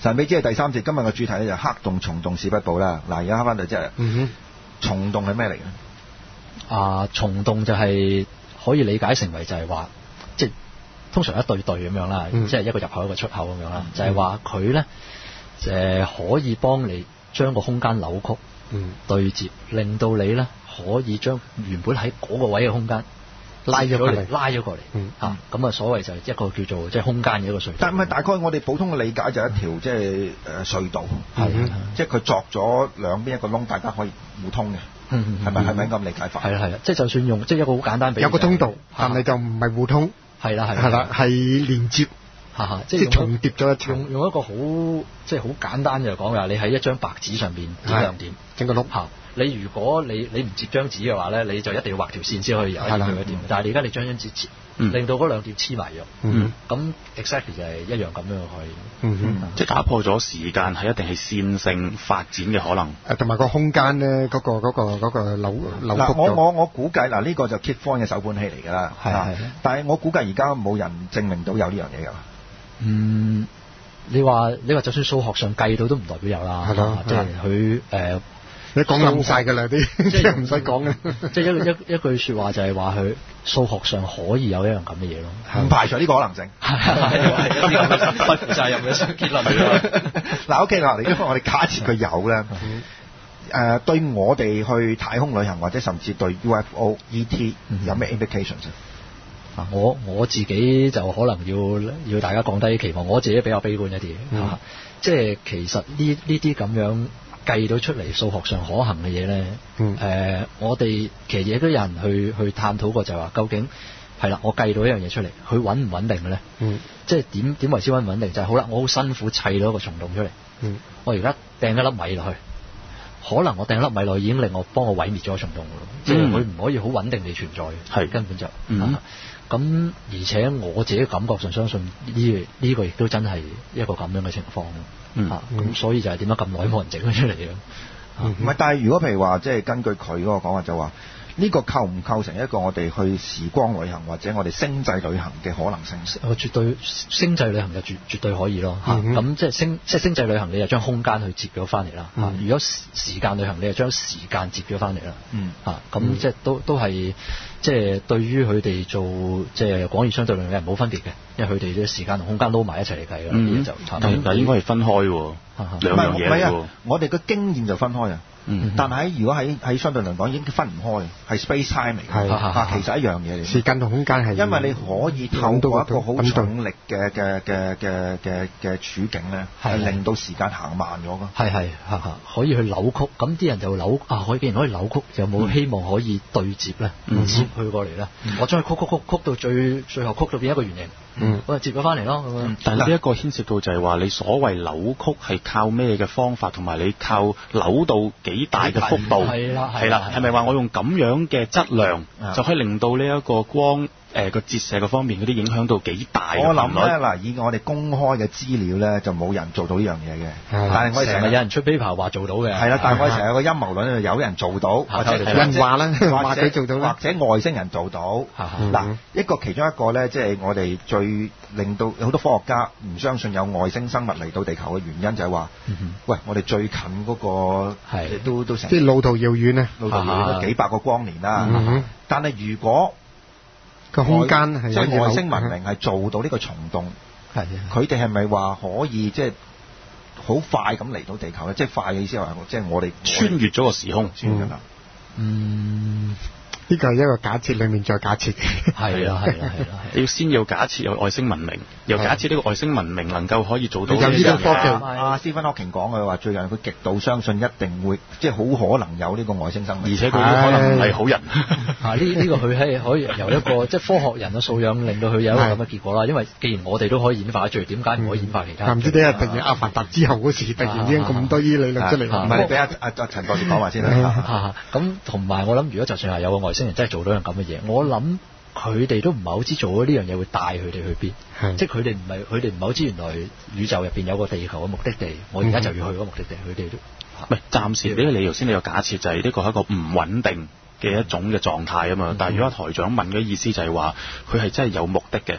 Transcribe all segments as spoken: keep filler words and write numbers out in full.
神秘之夜第三節，今日嘅主題咧就黑洞、蟲洞、史匹堡啦。嗱，而家翻到即係，嗯哼，蟲洞係咩嚟嘅？ 啊，蟲洞就係可以理解成為就係話，即係通常一對對咁樣啦，嗯、即係一個入口一個出口咁樣啦，嗯、就係話佢咧誒可以幫你將個空間扭曲、嗯、對接，令到你咧可以將原本喺嗰個位嘅空間拉咗過嚟，拉咗過嚟，嚇咁啊！所謂就係一個叫做即係空間嘅一個隧道。 但係大概我哋普通嘅理解就係一條即係誒隧道，係即係佢鑿咗兩邊一個窿，大家可以互通嘅。係咪係咪咁理解法？ 係啦係啦，即係就算用即係一個好簡單比喻， 有個通道，但係就唔係互通。 係啦係啦， 係啦係連接， 嚇嚇， 即係重疊咗一層。 用用一個好即係好簡單就講㗎，你喺一張白紙上邊點兩點， 整個碌嚇。你如果你你唔接張紙嘅話咧，你就一定要畫條線先可以有一點去一點。但係你而家你將張紙切，令到嗰兩點黐埋咗，咁 exactly 就係一樣咁樣可以。 嗯哼，即係打破咗時間係一定係線性發展嘅可能。 誒，同埋個空間咧，嗰個嗰個嗰個扭扭曲。 嗱，我我我估計嗱，呢個就 Kip Thorne 嘅手本戲嚟㗎啦。 係係。 但係我估計而家冇人證明到有呢樣嘢㗎。 嗯，你話你話就算數學上計到都唔代表有啦。係咯，即係佢誒。 你講冧晒㗎啦啲，即係唔使講嘅。 即係一一一句説話就係話佢數學上可以有一樣咁嘅嘢咯， 唔排除呢個可能性。係係係，不負責任嘅結論嚟㗎。嗱 ，OK 嗱，因為我哋假設佢有咧，誒對我哋去太空旅行或者甚至對 U F O、E T 有咩 implications 啊？我我自己就可能要要大家降低期望，我自己比較悲觀一啲、嗯啊、即係其實呢呢啲咁樣計到出嚟數學上可行嘅嘢咧，誒、嗯呃、我哋其實亦都有人去去探討過，就係話究竟係啦，我計到一樣嘢出嚟，佢穩唔穩定嘅咧？嗯，即係點點為之穩唔穩定？就係、是、好啦，我好辛苦砌到一個蟲洞出嚟，嗯，我而家掟一粒米落去，可能我掟一粒米落去已經令我幫我毀滅咗個蟲洞咯，嗯、即係佢唔可以好穩定地存在，係根本就嗯。咁、啊、而且我自己感覺上相信呢呢、呢個亦都真係一個咁樣嘅情況，嗯，咁、啊嗯、所以就係點解咁耐冇人整咗出嚟嘅？唔、 嗯、係、嗯，但係如果譬如話，即係根據佢嗰個講法就話，呢、呢個構唔構成一個我哋去時光旅行或者我哋星際旅行嘅可能性？ 我絕對星際旅行就絕絕對可以咯，嚇、嗯！咁、啊、即係星即係星際旅行，你就將空間去接咗翻嚟啦，嚇、嗯！如果時間旅行，你就將時間接咗翻嚟啦，嗯，嚇、啊！咁、嗯、即係都都係。即係對於佢哋做即係廣義相對論嘅人冇分別嘅，因為佢哋啲時間同空間撈埋一齊嚟計嘅，嗯、就差唔多。 但係應該係分開喎，兩樣嘢嚟喎。 我哋嘅經驗就分開啊。嗯，但係如果喺喺相對論講已經分唔開，係 space time 嚟嘅，係其實一樣嘢嚟。 時間同空間係因為你可以透過一個好重力嘅嘅嘅嘅嘅嘅處境咧，係令到時間行慢咗㗎。 係係嚇嚇，可以去扭曲，咁啲人就扭啊，可以既然可以扭曲，有冇希望可以對接咧？嗯、接佢過嚟咧、嗯，我將佢曲曲曲曲到最最後曲到變一個圓形。嗯，我就接咗翻嚟咯。咁、嗯、 但係呢一個牽涉到就係話，你所謂扭曲係靠咩嘅方法，同埋你靠扭到幾大嘅幅度？係啦，係啦，係咪話我用咁樣嘅質量就可以令到呢一個光誒個、呃、折射嘅方面嗰啲影響到幾大？ 我諗咧嗱，以我哋公開嘅資料咧，就冇人做到呢樣嘢嘅。但係我哋成日有人出 paper 話做到嘅。係啦，但係我哋成日有個陰謀論，有人做到，或者人話啦， 或者做到，或者外星人做到。嗱，一個其中一個咧，即係我哋最令到好多科學家唔相信有外星生物嚟到地球嘅原因就係話、嗯，喂，我哋最近嗰、嗰個都都成即係路途遙遠咧， 路途遙遠都幾百個光年啦。嗯、但係如果個空間係即係外星文明係做到呢個蟲洞，係佢哋係咪話可以即係好快咁嚟到地球咧？即係快嘅意思係話，即係我哋穿越咗個時空先㗎啦。 嗯。呢個係一個假設裏面再假設嘅， 係啦係啦係啦， 你要先要假設有外星文明，又假設呢個外星文明能夠可以做到呢啲科技。阿 Stephen Hawking 講嘅話，最近佢極度相信一定會，即係好可能有呢個外星生命， 而且佢可能唔係好人。 啊，呢呢、呢個佢係可以由一個即係科學人嘅素養，令到佢有一個咁嘅結果啦。因為既然我哋都可以演化得最，點解唔可以演化其他？ 唔、嗯、知點解突然阿凡達之後嗰時，突然之間咁多依理論出嚟， 唔係俾阿阿阿陳博士講話先啦。 咁同埋我諗，如果就算係有個外星人真係做到樣咁嘅嘢，我諗佢哋都唔係好知做咗呢樣嘢會帶佢哋去邊，即係佢哋唔係佢哋唔係好知原來宇宙入邊有個地球嘅目的地，我而家就要去嗰個目的地，佢哋都唔係暫時呢個理由先，你有假設就係呢個係一個唔穩定嘅一種嘅狀態啊嘛。但係如果台長問嘅意思就係話，佢係真係有目的嘅，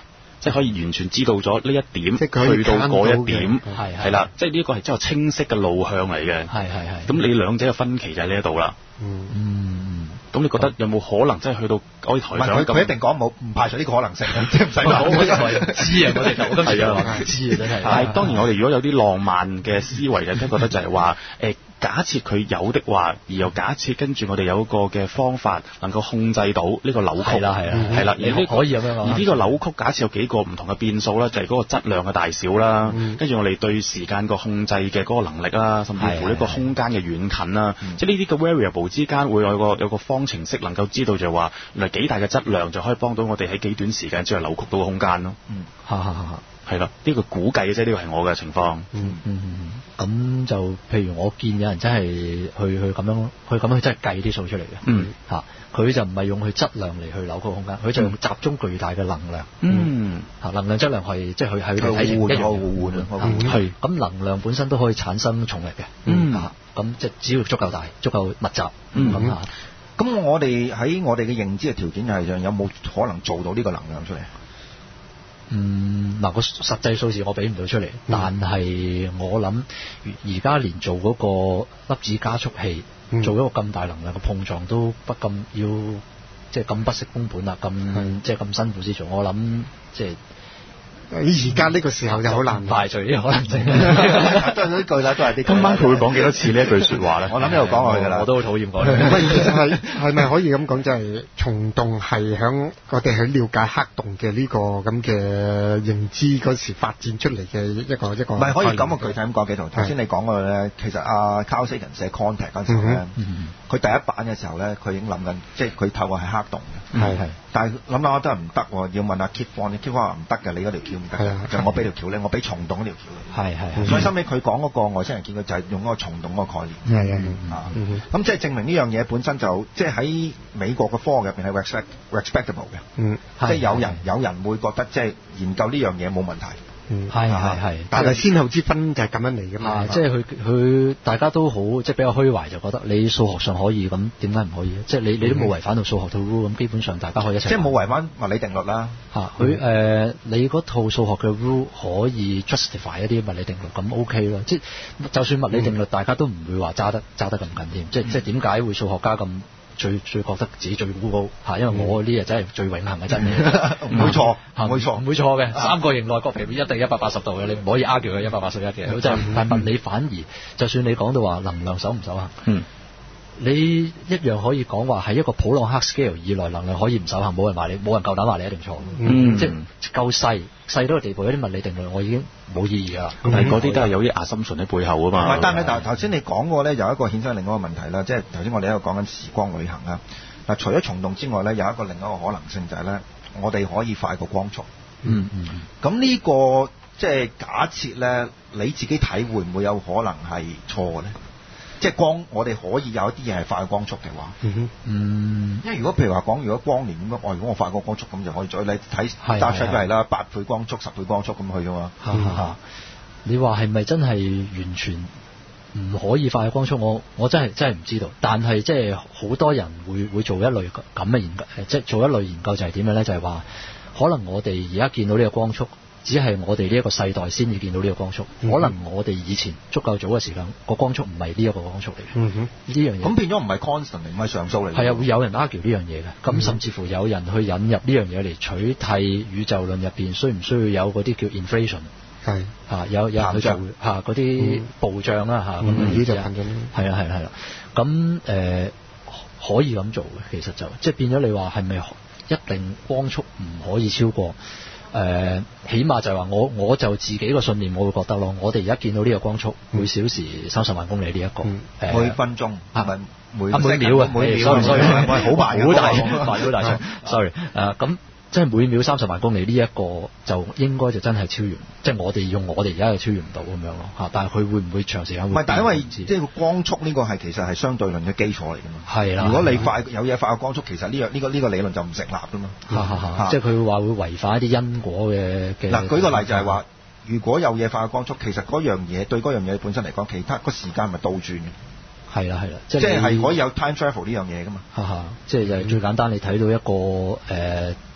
即係可以完全知道咗呢一點去到嗰一點， 係係啦，即係呢個係真係清晰嘅路向嚟嘅。 係係係。 咁你兩者嘅分歧就喺呢一度啦。 嗯嗯。 咁你覺得有冇可能真係去到可以台上咁？ 佢一定講冇，唔排除呢個可能性，即係唔使講。 我就係唔知啊，我哋就我今次就話唔知啊，真係。 但係當然我哋如果有啲浪漫嘅思維嘅，都覺得就係話誒。假設佢有的話，而又假設跟住我哋有一個嘅方法能夠控制到呢個扭曲， 係啦係啦， 係啦，而呢可以咁樣講。 而呢個扭曲假設有幾個唔同嘅變數啦，就係、是、嗰個質量嘅大小啦，跟住、嗯、我哋對時間個控制嘅嗰個能力啦，甚至乎呢個空間嘅遠近啦，即係呢啲嘅 variable 之間會有個有個方程式能夠知道就係話，原來幾大嘅質量就可以幫到我哋喺幾短時間之內扭曲到個空間咯。 嗯，哈哈哈。 係啦，呢個估計嘅啫，呢個係我嘅情況。 嗯嗯嗯，咁就譬如我見有人真係去去咁樣去咁樣去真係計啲數出嚟嘅。嗯，嚇佢就唔係用佢質量嚟去扭曲空間，佢就用集中巨大嘅能量。嗯，嚇能量質量係即係佢喺佢睇互換互換啊，係咁能量本身都可以產生重力嘅。嗯，嚇咁即係只要足夠大、足夠密集。嗯，咁嚇。 咁我哋喺我哋嘅認知嘅條件係上，有冇可能做到呢個能量出嚟？ 嗯，嗱個實際數字我俾唔到出嚟，嗯、但係我諗而家連做嗰個粒子加速器，嗯、做一個咁大能量嘅碰撞都不咁要，即係咁不惜工本啦，咁即係咁辛苦先做，我諗即係。 而家呢個時候就好難排除呢個可能性， 都係呢句啦，都係啲。 今晚佢會講幾多次呢一句説話咧？ 我諗呢度講落去㗎啦， 我都好討厭講。 喂，其實係係咪可以咁講，就係蟲洞係響我哋去了解黑洞嘅呢個咁嘅認知嗰時發展出嚟嘅一個一個。 唔係可以咁個具體咁講幾圖。頭先你講過咧，其實阿 Carl Sagan 寫 Contact 嗰陣時咧，佢第一版嘅時候咧，佢已經諗緊，即係佢透過係黑洞嘅。係係。但係諗諗都係唔得喎，要問阿 Kip Thorne，Kip Thorne 話唔得嘅，你嗰條橋唔得嘅，就我俾條橋咧，我俾蟲洞嗰條橋。係係。所以收尾佢講嗰個外星人見佢就係用嗰個蟲洞嗰個概念。係係啊。咁即係證明呢樣嘢本身就即係喺美國嘅科學入邊係 respect respectable 嘅。嗯。即係有人有人會覺得即係研究呢樣嘢冇問題。 嗯，係係係， 但係先後之分就係咁樣嚟㗎嘛。 即係佢佢大家都好即係比較虛懷，就覺得你數學上可以，咁點解唔可以？即係你你都冇違反到數學套 rule，咁基本上大家可以一齊。 即係冇違反物理定律啦。嚇， 佢誒你嗰套數學嘅 rule 可以 justify 一啲物理定律，咁 OK 咯。即係就算物理定律，大家都唔會話揸得揸得咁緊添。即係即係點解會數學家咁？最最覺得自己最高高嚇，因為我呢日真係最永恆嘅真理， 唔會錯，唔會錯， 唔會錯嘅。三角形內角平面一定一百八十度嘅，你唔可以 argue 佢一百八十一嘅。真係，但係物理反而，就算你講到話能量守唔守恆，嗯，你一樣可以講話係一個普朗克 scale 以內能量可以唔守恆，冇人話你，冇人夠膽話你一定錯。嗯，即係夠細細到個地步，有啲物理定律我已經冇意義㗎啦。 但係嗰啲都係有啲 assumption喺背後啊嘛。 唔係，但係頭先你講過咧，有一個衍生另外一個問題啦，即係頭先我哋喺度講緊時光旅行啦。嗱，除咗蟲洞之外咧，有一個另一個可能性就係咧，我哋可以快過光速。嗯嗯。咁呢個即係假設咧，你自己睇會唔會有可能係錯嘅咧？即係光，我哋可以有一啲嘢係快過光速嘅話。嗯哼。嗯。因為如果譬如話講，如果光年咁樣，我如果我快過光速咁就可以再你睇 Star Trek 都係啦，八倍光速、十倍光速咁去㗎嘛。嚇嚇。你話係咪真係完全唔可以快過光速？我我真係真係唔知道。但係即係好多人會會做一類咁嘅研究，即係做一類研究就係點樣咧？就係話可能我哋而家見到呢個光速，只係我哋呢一個世代先至見到呢個光速。嗯、可能我哋以前足夠早嘅時間，個光速唔係呢一個光速嚟嘅。嗯哼，呢樣嘢咁變咗唔係 constant 唔係常數嚟。係啊，會有人 argue 呢樣嘢嘅。咁、嗯、甚至乎有人去引入呢樣嘢嚟取替宇宙論入邊，需唔需要有嗰啲叫 inflation？係嚇，有有人去做嚇嗰啲暴漲啦嚇，咁呢就係係啦係啦係啦。咁誒、呃、可以咁做嘅，其實就即係變咗你話係咪一定光速唔可以超過？誒、呃，起碼就係話我我就自己個信念，我會覺得咯。我哋而家見到呢個光速，每小時三十萬公里呢、這、一個，嗯呃、每分鐘係咪每每秒啊？每秒，sorry sorry，好大好大好大聲，sorry 誒咁。即係每秒三十萬公里呢一個就應該就真係超越，即係我哋用我哋而家就超越唔到咁樣咯嚇。但係佢會唔會長時間會？唔係，但係因為即係光速呢個係其實係相對論嘅基礎嚟㗎嘛。係啦。如果你快有嘢快過光速，其實呢樣呢個呢個理論就唔成立㗎嘛。嚇嚇嚇！即係佢話會違反一啲因果嘅嘅。嗱，舉個例就係話，如果有嘢快過光速，其實嗰樣嘢對嗰樣嘢本身嚟講，其他個時間咪倒轉嘅。係啦係啦，即係係可以有 time travel 呢樣嘢㗎嘛。嚇嚇！即係就係最簡單，你睇到一個誒。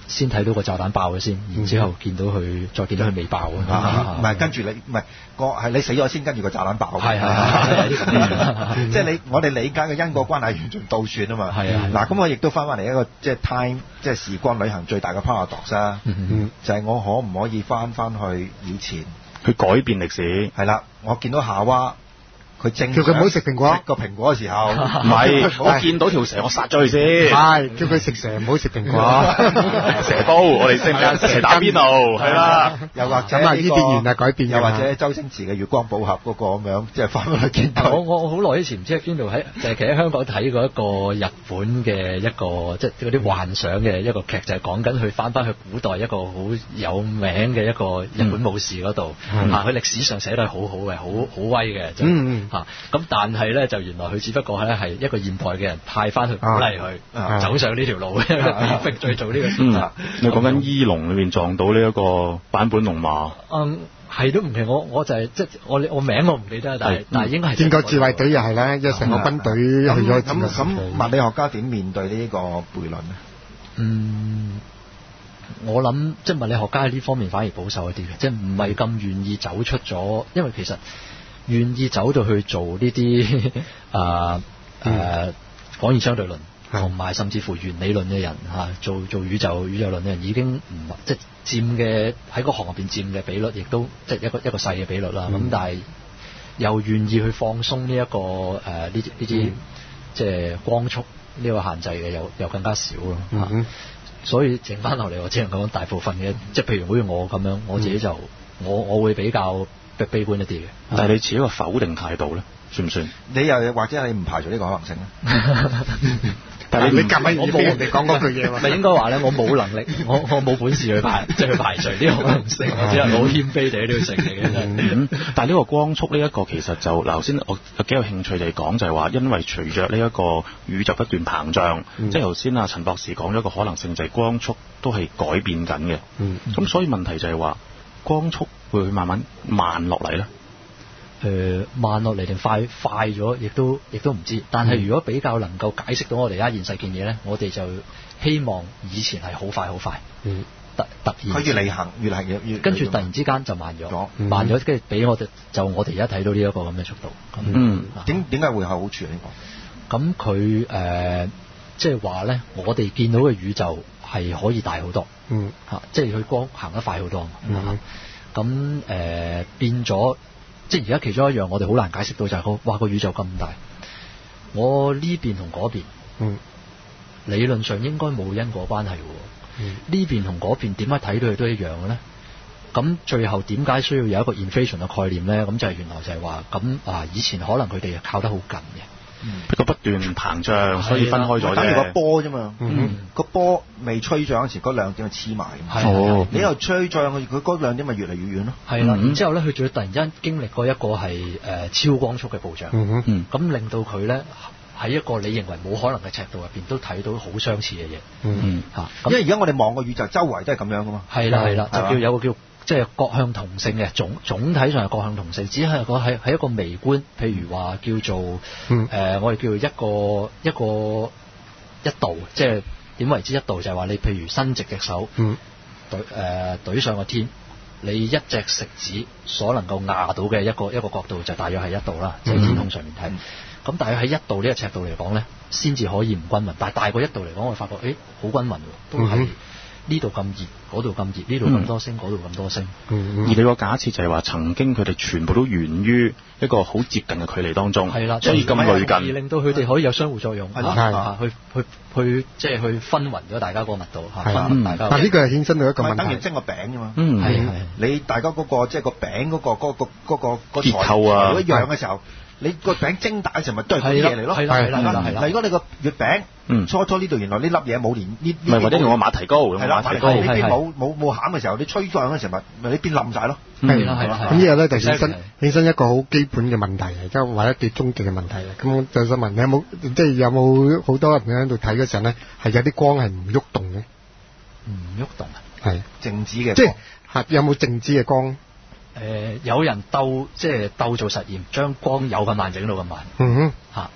先睇到個炸彈爆咗先，然之後見到佢，再見到佢未爆啊！唔係跟住你唔係個係你死咗先，跟住個炸彈爆。係係係，即係你我哋理解嘅因果關係完全倒算啊嘛。係啊，嗱咁我亦都翻返嚟一個即係 time 即係時光旅行最大嘅 paradox 啦，就係我可唔可以翻翻去以前去改變歷史？ 係啦，我見到夏娃。佢正叫佢唔好食蘋果， 食個蘋果嘅時候， 唔係我見到條蛇，我殺咗佢先。 係叫佢食蛇，唔好食蘋果。 蛇煲，我哋識唔識蛇打邊爐？係啦， 又或者咁啊，呢啲原來改變， 又或者周星馳嘅月光寶盒嗰個咁樣，即係翻返去見到。 我我好耐以前唔知喺邊度喺，就係其實喺香港睇過一個日本嘅一個即係嗰啲幻想嘅一個劇，就係講緊佢翻返去古代一個好有名嘅一個日本武士嗰度，啊，佢歷史上寫得係好好嘅，好好威嘅，嗯。嚇、啊！咁但係咧，就原來佢只不過咧係一個現代嘅人派翻去鼓勵佢、啊啊、走上呢條路，被逼再做呢個選擇。 你講緊《醫龍》裏邊撞到呢一個坂本龍馬。 嗯，係都唔奇，我我就係、是、即係我我名我唔記得，但係、嗯、但係應該係。戰國自衛隊又係啦，一成個軍隊去咗。 咁咁物理學家點面對呢個悖論咧？ 嗯。我諗即係物理學家喺呢方面反而保守一啲嘅，即係唔係咁願意走出咗，因為其實願意走到去做呢啲啊誒廣義相對論同埋甚至乎原理論嘅人嚇、啊，做做宇宙宇宙論嘅人已經唔即係佔嘅喺個行入邊佔嘅比率，亦都即係一個一個細嘅比率啦。咁、嗯、但係又願意去放鬆呢、這、一個誒呢啲呢啲即係光速呢個限制嘅，又又更加少咯嚇。啊嗯所以剩翻落嚟，我只能講大部分嘅，即係譬如好似我咁樣，我自己就、嗯、我我會比較悲悲觀一啲嘅。 但係你持一個否定態度咧，算唔算？ 你又或者你唔排除呢個可能性咧？ 但係你夾咪我冇人哋講嗰句嘢喎。 咪應該話咧，我冇能力，我我冇本事去排，即係去排除呢個可能性，我只係好謙卑地喺呢度承認嘅啫。 但係呢個光速呢一個其實就嗱，頭先我有幾有興趣地講就係話，因為隨着呢一個宇宙不斷膨脹，嗯、即係頭先阿陳博士講咗一個可能性，就係光速都係改變緊嘅。咁、嗯、所以問題就係話，光速會唔會慢慢慢落嚟咧？ 誒、呃、慢落嚟定快快咗，亦都亦都唔知。但係如果比較能夠解釋到我哋而家現世件嘢咧，我哋就希望以前係好快好快，嗯、突突然佢越嚟行越嚟越越跟住突然之間就慢咗，嗯、慢咗跟住俾我哋就我哋而家睇到呢一個咁嘅速度。 嗯，點點解會有好處呢個？ 咁佢誒即係話咧，我哋見到嘅宇宙係可以大好多，嗯嚇，即係佢光行得快好多。嗯，咁誒、嗯呃、變咗。即係而家其中一樣，我哋好難解釋到就係、是、個哇個宇宙咁大，我呢邊同嗰邊，嗯，理論上應該冇因果關係嘅，嗯，呢邊同嗰邊點解睇到佢都一樣嘅咧？咁最後點解需要有一個 inflation 嘅概念咧？咁就係原來就係話咁啊，以前可能佢哋靠得好近嘅。 不過不斷膨脹，所以分開咗啫。 等於個波啫嘛，個波未吹漲嗰時，嗰兩點就黐埋。哦，你又吹漲佢，佢嗰兩點咪越嚟越遠咯。係啦，然之後咧，佢仲要突然之間經歷過一個係誒超光速嘅暴漲，咁令到佢咧喺一個你認為冇可能嘅尺度入邊，都睇到好相似嘅嘢。嗯嚇，因為而家我哋望個宇宙周圍都係咁樣噶嘛。係啦係啦，就叫有個叫。即係各向同性嘅總總體上係各向同性，只係個係係一個微觀，譬如話叫做誒、嗯呃，我哋叫做一個一個一度，即係點為之一度？就係、是、話你譬如伸直隻手，嗯，懟誒懟上個天，你一隻食指所能夠壓到嘅一個一個角度，就大約係一度啦，即係天空上面睇。咁、嗯、大約喺一度呢個尺度嚟講咧，先至可以唔均勻。但係大過一度嚟講，我發覺誒好均勻喎，都係。嗯呢度咁熱，嗰度咁熱，呢度咁多星，嗰度咁多星。 嗯、而你個假設就係話，曾經佢哋全部都源於一個好接近嘅距離當中，係啦，所以咁類近，而令到佢哋可以有相互作用，係啦，去去去即係去分勻咗大家個密度，係啦，大家。 但呢個係衍生到一個問題， 等於蒸個餅啫嘛。 嗯，係係。 你大家嗰、嗰個即係、即係、個餅嗰、嗰個嗰、嗰個嗰、嗰個、嗰個結構啊， 如果一樣嘅時候。你個餅蒸大嘅時候咪都係嗰啲嘢嚟咯，係啦係啦係啦。嗱，如果你個月餅，嗯，初初呢度原來呢粒嘢冇連呢， 唔係或者用個馬蹄糕， 係啦，馬蹄糕呢邊冇冇冇餡嘅時候，你吹漲嘅時候咪咪呢邊冧曬咯， 係啦係啦。咁呢個咧就衍生衍生一個好基本嘅問題嚟，即係或者幾終極嘅問題啦。咁就想問你有冇即係有冇好多人喺度睇嘅時候咧，係有啲光係唔喐動嘅， 唔喐動啊？ 係靜止嘅， 即係係有冇靜止嘅光？ 誒、呃、有人鬥即係鬥做實驗，將光有咁慢整到咁慢，嗯哼嚇，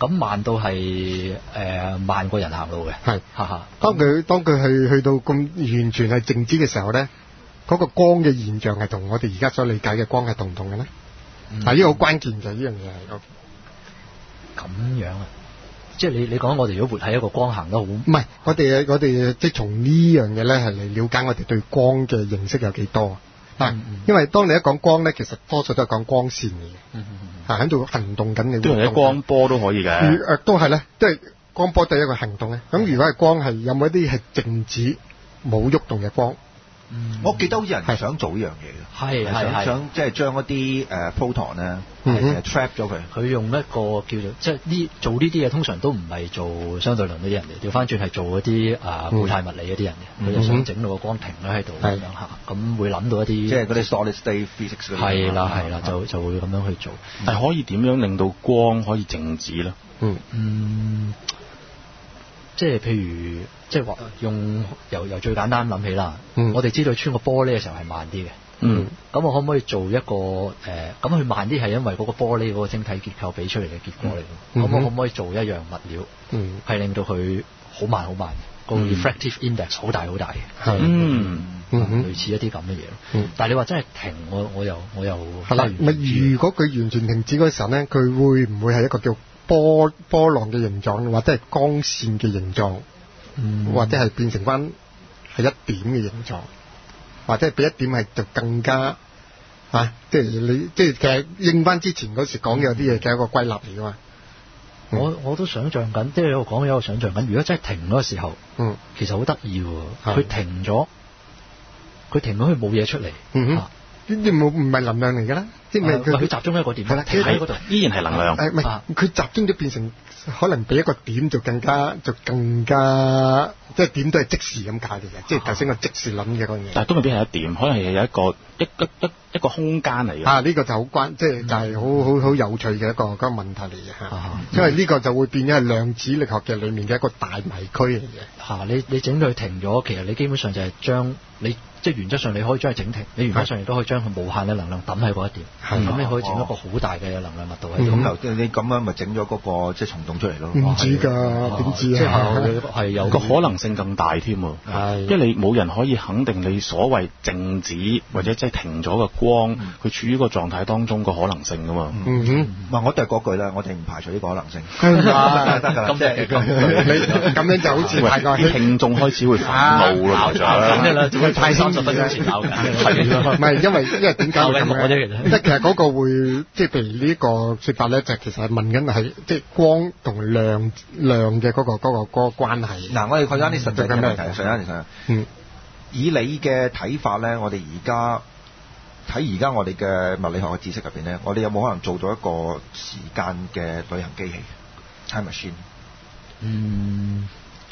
咁慢到係誒、呃、慢過人行路嘅。 係， 哈哈。 當佢當佢去去到咁完全係靜止嘅時候咧，嗰、那個光嘅現象係同我哋而家所理解嘅光係同唔同嘅咧？嗱、嗯，呢個好關鍵嘅呢樣嘢係。 咁樣啊？即係你你講我哋如果活喺一個光行得好，唔係我哋我哋即係從呢樣嘢咧係嚟了解我哋對光嘅認識有幾多啊？嗯嗯、因為當你一講光咧，其實多數都係講光線嚟嘅，係喺度行動緊嘅。 都係光波都可以嘅。誒、 呃，都係咧，即係光波都係一個行動咧。咁如果係光係有冇一啲係靜止冇喐動嘅光？ 嗯、我記得好似人係想做呢樣嘢嘅， 係係想想即係將一啲誒 proton 咧係 trap 咗佢。佢用一個叫做即係呢做呢啲嘢，通常都唔係做相對論嗰啲人嚟，調翻轉係做嗰啲啊固態物理嗰啲人嘅，佢、嗯、就想整到個光停咗喺度咁樣嚇，咁會諗到一啲即係嗰啲 solid state physics 嗰啲。係啦係啦，就就會咁樣去做。 但係可以點樣令到光可以靜止咧？ 嗯嗯。即係譬如，即係話用由由最簡單諗起啦、嗯。我哋知道穿個玻璃嘅時候係慢啲嘅。 嗯。 咁我可唔可以做一個誒？咁、呃、佢慢啲係因為嗰個玻璃嗰個晶體結構俾出嚟嘅結果嚟。咁、嗯、我可唔可以做一樣物料？嗯。係令到佢好慢好慢嘅，個 refractive index 好大好大嘅。 嗯。嗯。 類似一啲咁嘅嘢咯。但係你話真係停，我我又我又係啦。咪如果佢完全停止嗰時候咧，佢會唔會係一個叫波波浪嘅形狀，或者係光線嘅形狀、嗯，或者係變成翻係一點嘅形狀，或者係比一點係就更加啊！即係你即係其實應翻之前嗰時講嘅有啲嘢嘅一個歸納嚟噶嘛。 我我都想像緊，即係喺度講有個想像緊。如果真係停嗰個時候，嗯，其實好得意喎。佢停咗，佢停咗，佢冇嘢出嚟。 嗯哼，呢啲冇唔係能量嚟㗎啦。即係佢佢集中喺一個點，係啦，喺嗰度依然係能量。 誒唔係，佢集中咗變成可能比一個點就更加就更加，即係點都係即時咁解嘅啫。即係頭先個即時諗嘅嗰樣嘢。但係都未必係一點，可能係有一個一一一一個空間嚟嘅。 啊，呢個就好關，即係就係好好好有趣嘅一個嗰個問題嚟嘅嚇。因為呢個就會變咗係量子力學嘅裡面嘅一個大迷區嚟嘅。 嚇，你你整到佢停咗，其實你基本上就係將你。即係原則上你可以將佢整停，你原則上亦都可以將佢無限嘅能量抌喺嗰一點，咁你可以整一個好大嘅能量密度喺度。 咁、嗯、你咁樣咪整咗嗰個即係蟲洞出嚟咯？ 唔知㗎，點知啊？ 係有個可能性更大添喎。因為你冇人可以肯定你所謂靜止或者即係停咗嘅光，佢、嗯、處於個狀態當中個可能性㗎嘛。 嗯哼， 唔係我都係嗰句啦，我哋唔排除呢個可能性。 得㗎，咁即係咁樣就好似啲聽眾開始會憤怒啦， 就咁太三十分鐘前鬧。 係唔係因為因為點解會咁嘅啫？即係其實嗰個會即係譬如呢個説法咧，就其實係問緊係即係光同量量嘅嗰個嗰個嗰個關係。 嗱，我哋講翻啲實際嘅問題，實際其實，嗯，以你嘅睇法咧，我哋而家睇而家我哋嘅物理學嘅知識入邊咧，我哋有冇可能做到一個時間嘅旅行機器 （time machine）？ 嗯。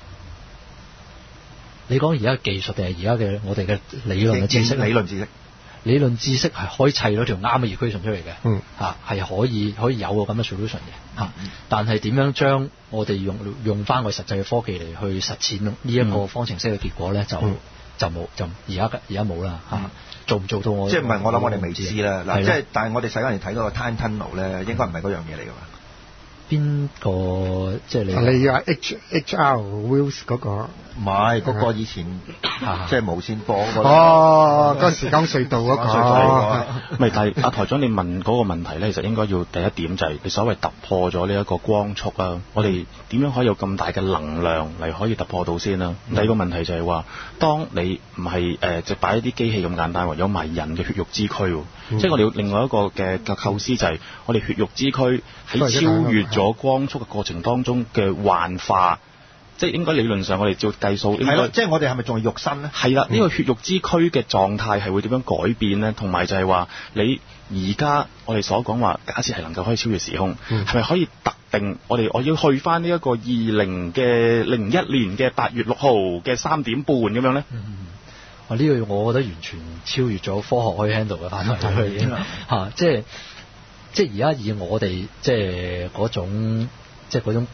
你講而家嘅技術定係而家嘅我哋嘅理論嘅知識？ 理論知識， 理論知識係可以砌到條啱嘅 equation 出嚟嘅， 嗯， 嚇係可以可以有個咁嘅 solution 嘅，嚇、嗯。但係點樣將我哋用用翻個實際嘅科技嚟去實踐呢一個方程式嘅結果咧、嗯？就就冇就而家而家冇啦，嚇、嗯。做唔做到我？ 即係唔係我諗我哋未知啦。嗱，即係但係我哋細嗰陣睇嗰個 time tunnel 咧，應該唔係嗰樣嘢嚟㗎嘛。 邊個即係你？ 你話 H H R Wells 嗰個？ 唔係，嗰個以前即係無線波嗰個。 哦，嗰個時光隧道嗰個。 唔係，但係阿台長你問嗰個問題咧，其實應該要第一點就係你所謂突破咗呢一個光速啊，我哋點樣可以有咁大嘅能量嚟可以突破到先啦？第二個問題就係話，當你唔係誒就擺一啲機器咁簡單喎，有埋人嘅血肉之軀，即係我哋要另外一個嘅嘅構思就係我哋血肉之軀喺超越咗光速嘅過程當中嘅幻化。即係應該理論上我哋照計數，係咯， 即係我哋係咪仲係肉身咧？ 係啦，呢、這個血肉之軀嘅狀態係會點樣改變咧？同埋就係話你而家我哋所講話，假設係能夠可以超越時空，係、嗯、咪可以特定我哋我要去翻呢一個二零嘅零一年嘅八月六號嘅三點半咁樣咧？ 嗯，啊呢個我覺得完全超越咗科學可以 handle 嘅範圍已經嚇，即係即係而家以我哋即係嗰種即係嗰種。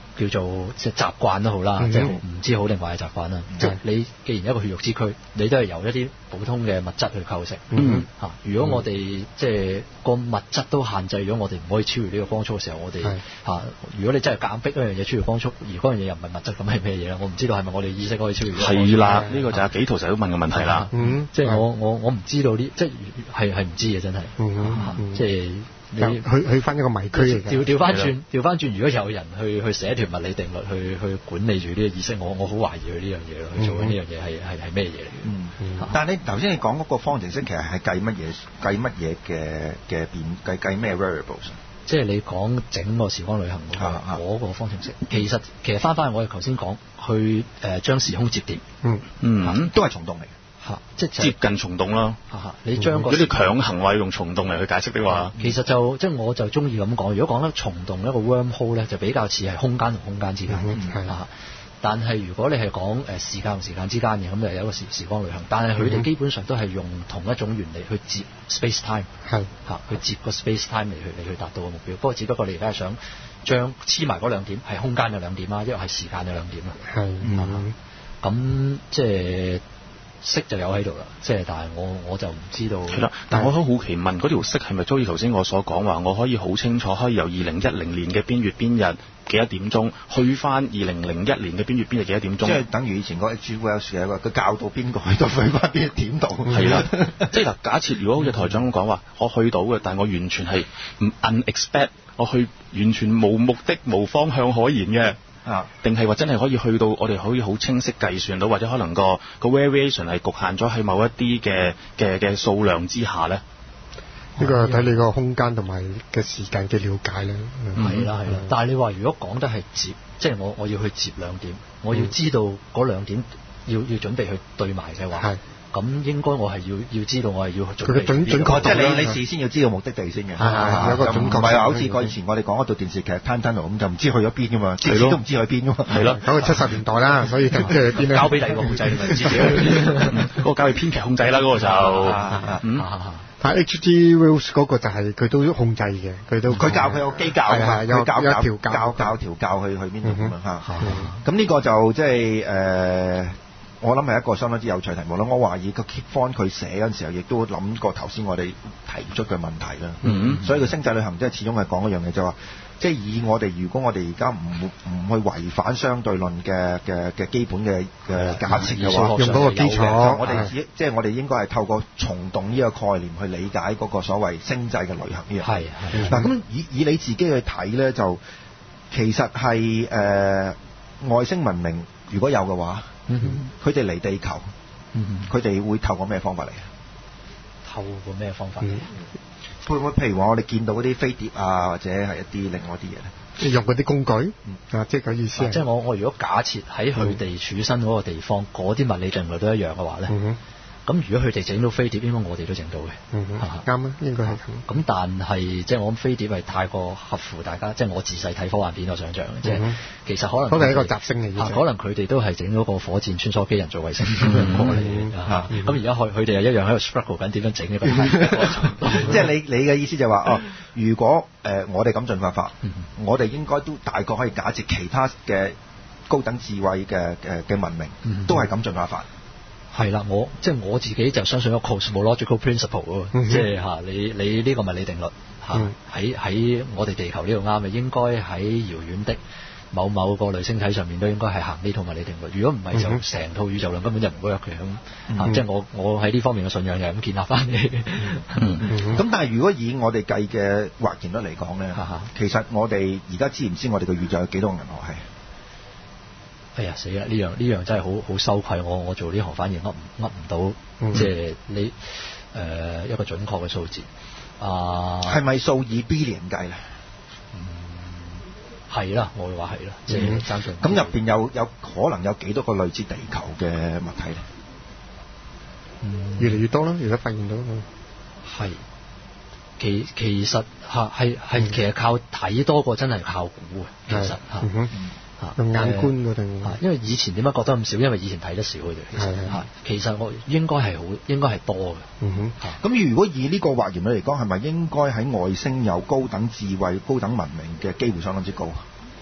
叫做即係習慣都好啦，即係唔知好定壞嘅習慣啦。即係你既然一個血肉之軀，你都係由一啲普通嘅物質去構成。嗯嚇，如果我哋即係個物質都限制咗我哋唔可以超越呢個光速嘅時候，我哋嚇，如果你真係夾硬逼一樣嘢超越光速，而嗰樣嘢又唔係物質，咁係咩嘢咧？我唔知道係咪我哋意識可以超越？ 係啦，呢個就係幾圖成日都問嘅問題啦。 嗯，即係我我我唔知道呢，即係係係唔知嘅真係。嗯，即係。你去去翻一個迷區嚟嘅， 調調翻轉，調翻轉。如果有人去去寫一條物理定律，去去管理住呢個意識，我我好懷疑佢呢樣嘢咯。去做緊呢樣嘢係係係咩嘢嚟嘅？嗯，嗯但係你頭先你講嗰個方程式，其實係計乜嘢？計乜嘢嘅嘅變？計計咩 variables？ 即係你講整個時光旅行嗰、那個嗰個方程式，其實其實翻翻去我哋頭先講，去誒將時空折疊， 嗯嗯，都係蟲洞嚟嘅。 嚇，即係接近蟲洞啦。 嚇嚇，你將個有啲強行話用蟲洞嚟去解釋的話， 其實就即係我就中意咁講。如果講得蟲洞一個 wormhole 咧，就比較似係空間同空間之間。係啊，但係如果你係講誒時間同時間之間嘅，咁就有一個時時光旅行。但係佢哋基本上都係用同一種原理去接 space time。係嚇，去接個 space time 嚟去嚟去達到個目標。不過只不過你而家係想將黐埋嗰兩點係空間嘅兩點啦，因為係時間嘅兩點啦。係嗯，咁即係。色就有喺度啦，即係但係我我就唔知道。 係啦，但我好好奇問嗰條色係咪好似頭先我所講話，我可以好清楚可以由二零一零年嘅邊月邊日幾多點鐘去翻二零零一年嘅邊月邊日幾多點鐘？即係等於以前嗰 H. Wells 嘅話，佢教到邊個去到去翻邊點度？ 係啦，即係嗱，假設如果好似台長咁講話，我去到嘅，但係我完全係唔 unexpect，我去完全冇目的、冇方向可言嘅。啊，定係話真係可以去到我哋可以好清晰計算到，或者可能個個 variation 係局限咗喺某一啲嘅嘅嘅數量之下咧。 呢個睇你個空間同埋嘅時間嘅了解咧。 係啦係啦，但係你話如果講得係接，即係我我要去接兩點，我要知道嗰兩點要要準備去對埋嘅話。咁應該我係要要知道我係要準備準準確， 即係你你事先要知道目的地先嘅， 係有個準確， 唔係話好似個以前我哋講嗰套電視劇《Time Tunnel》咁就唔知去咗邊噶嘛，自己都唔知去邊噶嘛，係咯， 講到七十年代啦，所以就即係邊咧？ 交俾第二個控制咪知嘅， 嗰個交俾編劇控制啦，嗰個就嗯。 但 H. G. Wells 嗰個就係佢都控制嘅，佢都佢教佢有機教啊， 有教有調教教調教去去邊度咁樣嚇。咁呢個就即係誒。我諗係一個相當之有趣題目啦。我懷疑個 Kip Thorne 佢寫嗰陣時候，亦都諗過頭先我哋提出嘅問題啦。嗯，所以個星際旅行即係始終係講一樣嘢，就話即係以我哋如果我哋而家唔唔去違反相對論嘅嘅嘅基本嘅嘅假設嘅話， 用嗰個基礎， 我哋只即係我哋應該係透過蟲洞呢個概念去理解嗰個所謂星際嘅旅行呢樣。係嗱，咁以以你自己去睇咧，就其實係誒、呃、外星文明如果有嘅話。佢哋嚟地球，佢、嗯、哋會透過咩方法嚟？ 透過咩方法？ 會唔會譬如話我哋見到嗰啲飛碟啊，或者係一啲另外啲嘢咧？ 即係用嗰啲工具、嗯、啊，即係咁意思。 即係我我如果假設喺佢哋處身嗰個地方，嗰、嗯、啲物理定律都一樣嘅話咧。嗯咁如果佢哋整到飛碟，應該我哋都整到嘅。嗯啱啊，應該係咁。 咁但係即係我諗飛碟係太過合乎大家，即係我自細睇科幻片我想象嘅，即係其實可能。 可能係一個習性嚟嘅。 可能佢哋都係整咗個火箭穿梭機人造衛星過嚟嚇。咁而家佢佢哋又一樣喺度 struggle 緊點樣整呢個。 即係你你嘅意思就係話哦，如果誒我哋咁進化法，我哋應該都大概可以假設其他嘅高等智慧嘅嘅嘅文明都係咁進化法。 係啦，我即係我自己就相信一個 cosmological principle 喎、嗯，即係嚇你你呢個物理定律嚇喺喺我哋地球呢度啱嘅，應該喺遙遠的某某個類星體上面都應該係行呢套物理定律。如果唔係就成套宇宙論根本就唔 work 嘅咁嚇，即係我我喺呢方面嘅信仰就係咁建立翻嚟。咁、 嗯嗯、但係如果以我哋計嘅或然率嚟講咧，其實我哋而家知唔知我哋嘅宇宙有幾多個銀河系？ 哎呀死啦！呢樣呢樣真係好好羞愧，我我做呢行反而噏唔噏唔到，嗯、即係你誒、呃、一個準確嘅數字啊，係咪數以 billion 計咧？嗯，係啦，我會話係啦，即係爭進。咁入邊有有可能有幾多個類似地球嘅物體咧？嗯，越嚟越多啦，而家發現到係其其實嚇係係其實靠睇多過真係靠估嘅，其實嚇。用眼觀嗰定、呃，因為以前點解覺得咁少？因為以前睇得少嘅啫。其實係，其實我應該係好，應該係多嘅。嗯哼。咁如果以呢個或然率嚟講，係咪應該喺外星有高等智慧、高等文明嘅機會相當之高？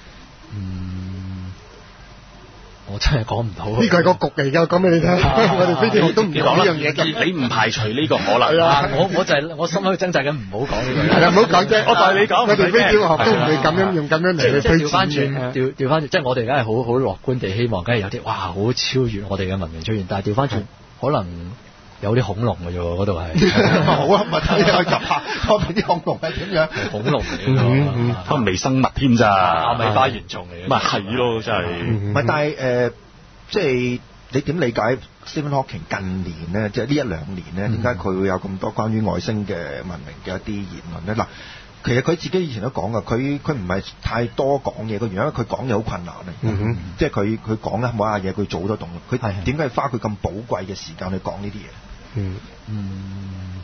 嗯，我真係講唔到。 呢個係個局嚟㗎，講俾你聽。我哋飛碟學都唔講呢樣嘢㗎。 你唔排除呢個可能。 啊，我我就係我心喺度掙扎緊，唔好講呢個。 係啦，唔好講啫。 我代你講。 我哋飛碟學都唔會咁樣用咁樣嚟去推調翻轉，調調翻轉，即係我哋梗係好好樂觀地希望，梗係有啲哇好超越我哋嘅文明出現，但係調翻轉，可能有啲恐龍嘅啫喎，嗰度係。 好啊，咪睇下入下嗰邊啲恐龍係點樣？ 恐龍嚟㗎， 可能微生物添咋？ 阿米巴原蟲嚟嘅。 咪係咯，真係。 唔係，但係誒，即係你點理解 Stephen Hawking 近年咧，即係呢一兩年咧，點解佢會有咁多關於外星嘅文明嘅一啲言論咧？嗱，其實佢自己以前都講㗎，佢佢唔係太多講嘢，個原因佢講嘢好困難啊。嗯哼，即係佢佢講咧，每下嘢佢做得動，佢點解要花佢咁寶貴嘅時間去講呢啲嘢？ 嗯嗯，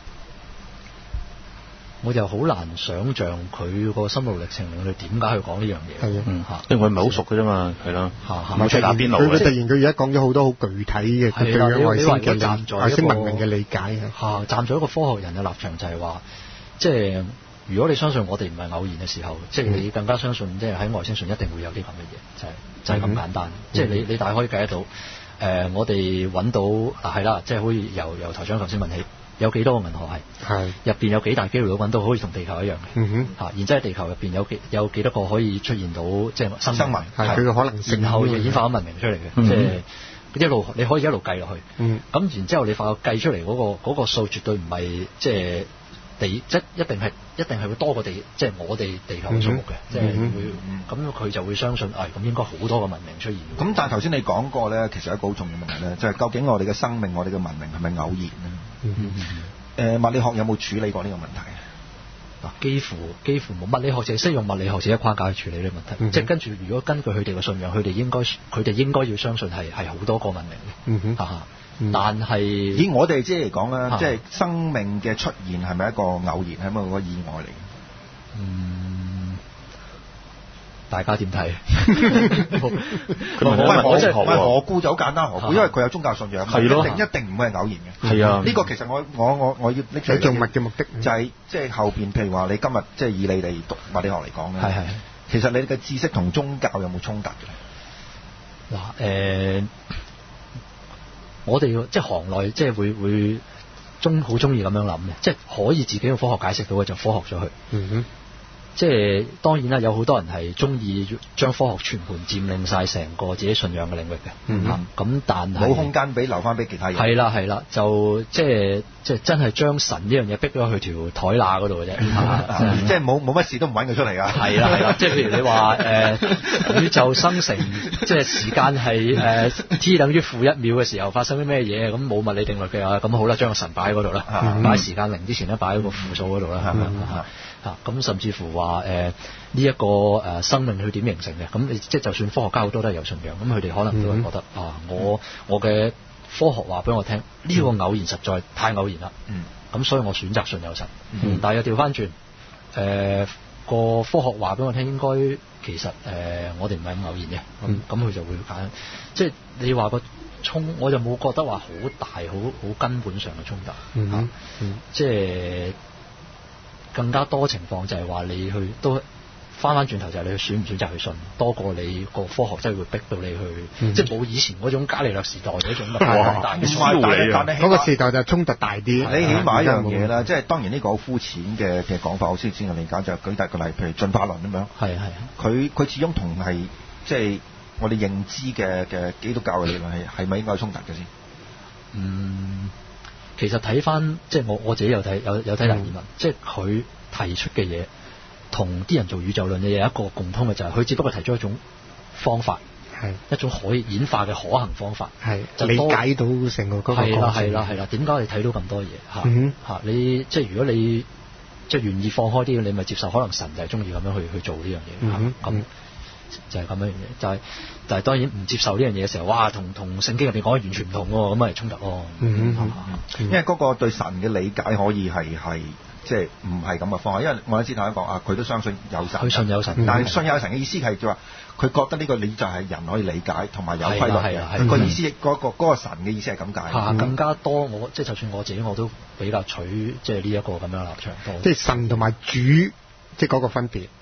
我就好難想像佢個心路歷程，佢點解去講呢樣嘢？ 係啊， 嗯嚇， 因為佢唔係好熟嘅啫嘛，係咯， 嚇唔出打邊爐佢突然佢而家講咗好多好具體嘅佢對外星嘅外星文明嘅理解嚇，站在一個科學人嘅立場就係話，即係如果你相信我哋唔係偶然嘅時候，即係你更加相信，即係喺外星上一定會有啲咁嘅嘢，就係就係咁簡單。即係你你大概可以計得到。誒、呃，我哋揾到嗱係啦，即係好似由由台長頭先問起，有幾多個銀河系？係入邊有幾大機會揾到好似同地球一樣嘅？嗯哼，嚇，然之後地球入邊有幾有幾多個可以出現到即係生生物？係佢嘅可能性，然後演化咗文明出嚟嘅，嗯、即係一路你可以一路計落去。嗯，咁然之後你發覺計出嚟嗰、那個嗰、那個數絕對唔係即係。地即一定係一定係會多過地，即係我哋地球嘅數目嘅，嗯、即係會咁佢、嗯、就會相信，誒、哎、咁應該好多個文明出現。咁但係頭先你講過咧，其實一個好重要嘅問題咧，就係、是、究竟我哋嘅生命、我哋嘅文明係咪偶然咧？誒、嗯嗯呃、物理學有冇處理過呢個問題？嗱，幾乎幾乎冇，物理學就係識用物理學自己框架去處理呢個問題。嗯、即係跟住，如果根據佢哋嘅信仰，佢哋應該佢哋應該要相信係係好多個文明嘅。嗯哼，哈哈。但係以我哋即係嚟講啦，啊、即係生命嘅出現係咪一個偶然，係咪一個意外嚟？嗯，大家點睇？佢問我真係唔係何故就好簡單，何故因為佢有宗教信仰，係咯，一定一定唔會係偶然嘅。係啊，呢個其實我我我我要拎出嚟做乜嘅目的，就係即係後邊，譬如話你今日即係以你哋讀物理學嚟講咧，係係，其實你嘅知識同宗教有冇衝突嘅？嗱，誒、呃。我哋要即係行內，即係會會中好中意咁樣諗嘅，即係可以自己用科學解釋到嘅就科學咗去。嗯哼。即係當然啦，有好多人係中意將科學全盤佔領晒成個自己信仰嘅領域嘅。嗯哼。咁但係冇空間俾留翻俾其他人。係啦係啦，就即係即係真係將神呢樣嘢逼咗去條台罅嗰度嘅啫。即係冇冇乜事都唔揾佢出嚟㗎。係啦係啦，即係譬如你話誒、呃、宇宙生成，即係時間係誒、呃、t 等於負一秒嘅時候發生啲咩嘢？咁冇物理定律嘅話，咁好啦，將個神擺喺嗰度啦，嗯、擺時間零之前咧擺喺個負數嗰度啦。係咪啊？咁甚至乎話誒呢一個誒、呃、生命佢點形成嘅？咁你即係就算科學家好多都係有信仰，咁佢哋可能都係覺得、嗯、啊，我我嘅科學話俾我聽，呢、呢個偶然實在太偶然啦。嗯，咁所以我選擇信有神。嗯，但係又調翻轉誒個科學話俾我聽，應該其實誒、呃、我哋唔係咁偶然嘅。咁咁佢就會揀，即係你話個衝，我就冇覺得話好大好好根本上嘅衝突。嗯，嗯，嗯即係。更加多情況就係話你去都翻翻轉頭就係你去選唔選擇去信，多過你個科學真係會逼到你去，嗯、即係冇以前嗰種伽利略時代嗰種咁大嘅超理啊！嗰個時代就衝突大啲。你起碼一樣嘢啦，即係當然呢個好膚淺嘅嘅講法，我先先嘅理解就係舉大個例，譬如進化論咁樣。係係。佢佢始終同係即係我哋認知嘅嘅基督教嘅理論係係咪應該有衝突嘅先？嗯。其實睇翻即係我我自己有睇有有睇達爾文，即係佢提出嘅嘢同啲人做宇宙論嘅嘢有一個共通嘅，就係佢只不過提出一種方法，係一種可以演化嘅可行方法，係就理解到成個嗰個過程。係啦係啦係啦，點解你睇到咁多嘢嚇嚇？你即係如果你即係願意放開啲，你咪接受可能神就係中意咁樣去去做呢樣嘢嚇咁。就係咁樣嘢，就係、是，但係當然唔接受呢樣嘢嘅時候，哇，同同聖經入邊講嘅完全唔同喎，咁咪衝突咯。嗯嗯嗯、因為嗰個對神嘅理解可以係係即係唔係咁嘅方法，因為愛因斯坦講啊，佢都相信有神，佢信有神，嗯、但係信有神嘅意思係就話佢覺得呢個理就係人可以理解同埋有規律嘅。個意思嗰、那個嗰、那個神嘅意思係咁解。嗯、更加多我即係就算我自己我都比較取即係呢一個咁樣嘅立場多。即係神同埋主。即係嗰個分別，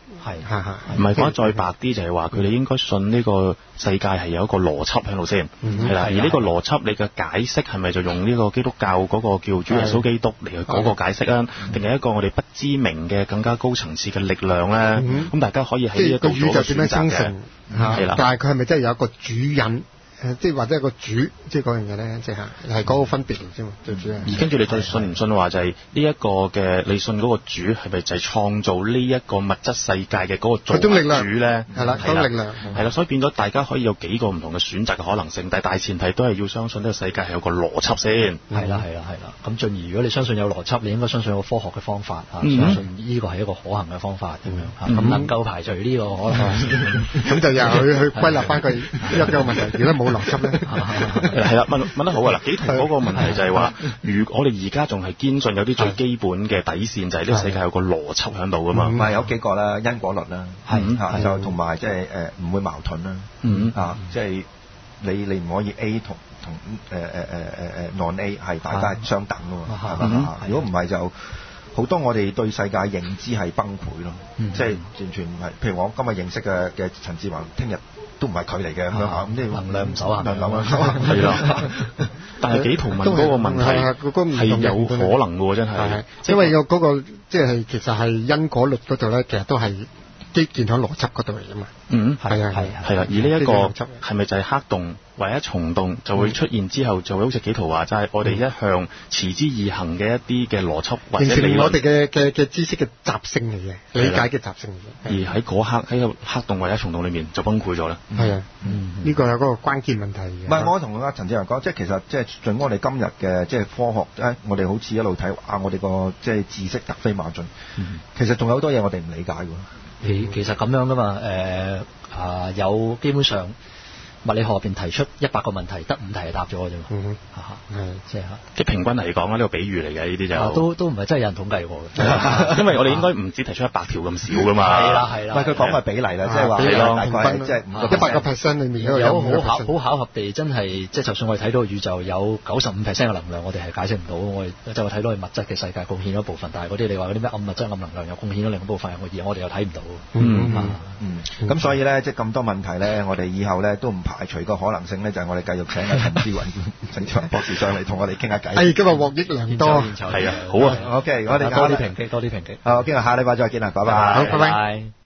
係係係。 唔係講得再白啲，就係話佢哋應該信呢個世界係有一個邏輯喺度先，係啦。而呢個邏輯，你嘅解釋係咪就用呢個基督教嗰個叫主耶穌基督嚟去嗰個解釋啊？定係一個我哋不知名嘅更加高層次嘅力量咧？咁大家可以喺呢一度做個選擇嘅。係啦。 但係佢係咪真係有一個主人？誒，即係或者一個主，即係嗰樣嘢咧，即係係嗰個分別嚟啫嘛，最主要。 而跟住你再信唔信話就係呢一個嘅，你信嗰個主係咪就係創造呢一個物質世界嘅嗰個造物主咧？ 係啦，嗰種力量。 係啦，所以變咗大家可以有幾個唔同嘅選擇嘅可能性，但係大前提都係要相信呢個世界係有個邏輯先。 係啦，係啦，係啦。咁進而如果你相信有邏輯，你應該相信有個科學嘅方法嚇，相信呢個係一個可行嘅方法咁樣嚇，咁能夠排除呢個可能。 咁就又去去歸納翻佢一個問題，如果冇邏輯咧。 係啦，問問得好啊！嗱，幾圖嗰個問題就係話，如我哋而家仲係堅信有啲最基本嘅底線，就係呢個世界有個邏輯喺度噶嘛。 唔係有幾個啦，因果律啦，係嚇就同埋即係誒唔會矛盾啦。嗯啊，即係你你唔可以 A 同同誒誒誒誒誒 non A 係大家係相等噶嘛，係嘛？如果唔係就好多我哋對世界認知係崩潰咯，即係完全唔係。譬如我今日認識嘅嘅陳志宏，聽日都唔係佢嚟嘅咁樣嚇，咁即係能量唔守恒， 能量唔守恒係啦。 但係幾圖問嗰個問題係有可能嘅喎，真係， 因為個嗰個即係其實係因果律嗰度咧，其實都係基建喺邏輯嗰度嚟㗎嘛。嗯，係啊，係啊， 係啊。而呢一個係咪就係黑洞或者蟲洞就會出現之後，就會好似幾圖話齋，我哋一向持之以恆嘅一啲嘅邏輯或者理論， 我哋嘅嘅嘅知識嘅習性嚟嘅，理解嘅習性嚟嘅。而喺嗰刻喺個黑洞或者蟲洞裏面就崩潰咗啦。 係啊，呢個係嗰個關鍵問題。 唔係，我同阿陳志宏講，即係其實即係盡我哋今日嘅即係科學咧，我哋好似一路睇啊，我哋個即係知識突飛猛進，其實仲有好多嘢我哋唔理解㗎。 其其實咁樣噶嘛，誒、呃、啊有基本上物理學入邊提出一百個問題，得五題係答咗嘅啫嘛。嗯哼，係即係嚇。 即係平均嚟講呢個比喻嚟嘅呢啲就、 啊、都都唔係真係有人統計過嘅。 因為我哋應該唔止提出一百條咁少噶嘛。 係啦係啦。 唔係佢講嘅比例啦，即係話大概即係一百個 percent 裏面有有好巧好巧合地真係即係就算我哋睇到宇宙有九十五 percent 嘅能量，我哋係解釋唔到。我哋就係睇到係物質嘅世界貢獻咗一部分，但係嗰啲你話嗰啲咩暗物質暗能量又貢獻咗另一部分，我哋我哋又睇唔到。 嗯嗯咁所以咧，即係咁多問題咧，我哋以後咧都唔排除個可能性咧，就係我哋繼續請阿陳志宏陳志宏博士上嚟同我哋傾下偈。 哎，今日獲益良多。 係啊，好啊。 OK，我哋多啲抨擊，多啲抨擊。 好，今日下禮拜再見啦，拜拜。 好，拜拜。